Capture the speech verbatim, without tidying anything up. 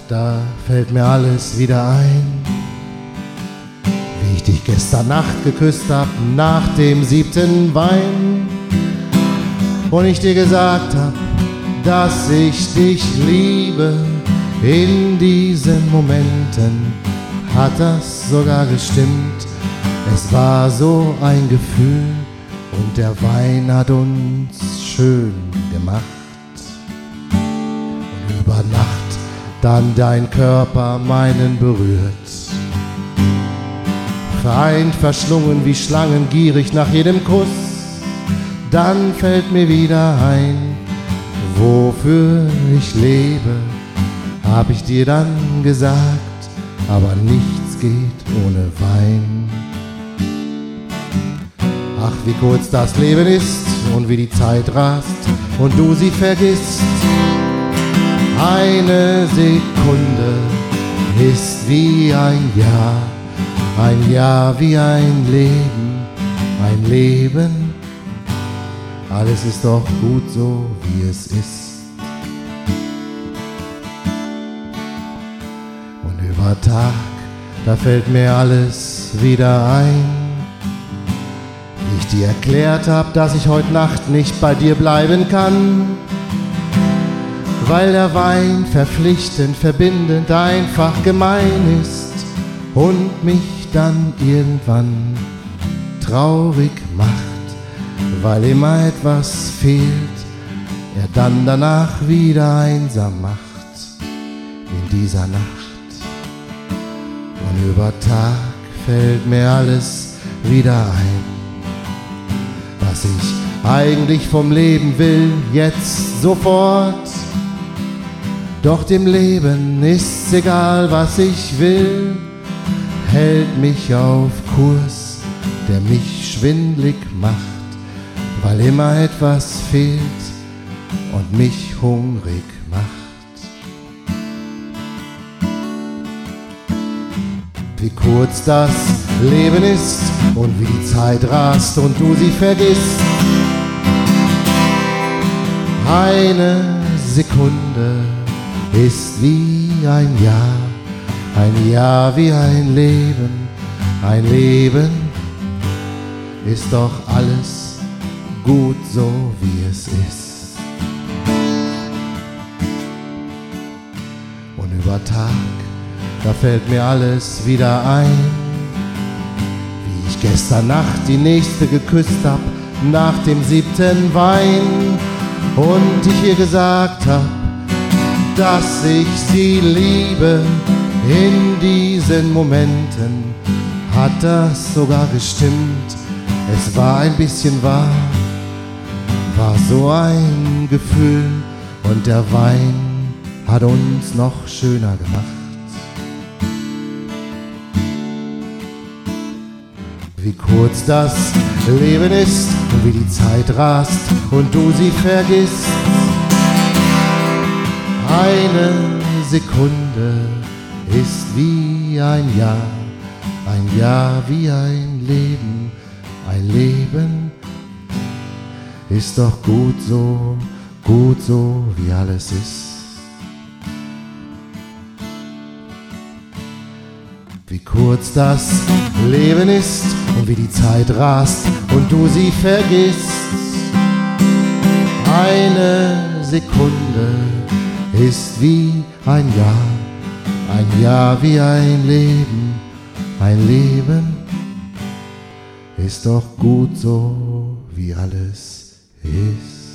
da fällt mir alles wieder ein, wie ich dich gestern Nacht geküsst hab nach dem siebten Wein und ich dir gesagt hab, dass ich dich liebe. In diesen Momenten hat das sogar gestimmt. Es war so ein Gefühl und der Wein hat uns schön gemacht. Und über Nacht dann dein Körper meinen berührt, vereint, verschlungen wie Schlangen, gierig nach jedem Kuss. Dann fällt mir wieder ein, wofür ich lebe, hab ich dir dann gesagt, aber nichts geht ohne Wein. Ach, wie kurz das Leben ist und wie die Zeit rast und du sie vergisst. Eine Sekunde ist wie ein Jahr, ein Jahr wie ein Leben, ein Leben. Alles ist doch gut so, wie es ist. Und über Tag, da fällt mir alles wieder ein, wie ich dir erklärt hab, dass ich heute Nacht nicht bei dir bleiben kann, weil der Wein verpflichtend, verbindend, einfach gemein ist und mich dann irgendwann traurig macht, weil immer etwas fehlt, er dann danach wieder einsam macht in dieser Nacht. Und über Tag fällt mir alles wieder ein, was ich eigentlich vom Leben will, jetzt sofort. Doch dem Leben ist's egal, was ich will, hält mich auf Kurs, der mich schwindlig macht, weil immer etwas fehlt und mich hungrig macht. Wie kurz das Leben ist und wie die Zeit rast und du sie vergisst. Eine Sekunde ist wie ein Jahr, ein Jahr wie ein Leben, ein Leben ist doch alles gut so, wie es ist. Und über Tag, da fällt mir alles wieder ein, wie ich gestern Nacht die nächste geküsst hab nach dem siebten Wein und ich ihr gesagt hab, dass ich sie liebe. In diesen Momenten hat das sogar gestimmt. Es war ein bisschen wahr, war so ein Gefühl und der Wein hat uns noch schöner gemacht. Wie kurz das Leben ist und wie die Zeit rast und du sie vergisst. Eine Sekunde ist wie ein Jahr, ein Jahr wie ein Leben, ein Leben ist doch gut so, gut so, wie alles ist. Wie kurz das Leben ist und wie die Zeit rast und du sie vergisst. Eine Sekunde ist wie ein Jahr, ein Jahr wie ein Leben, ein Leben ist doch gut so, wie alles ist.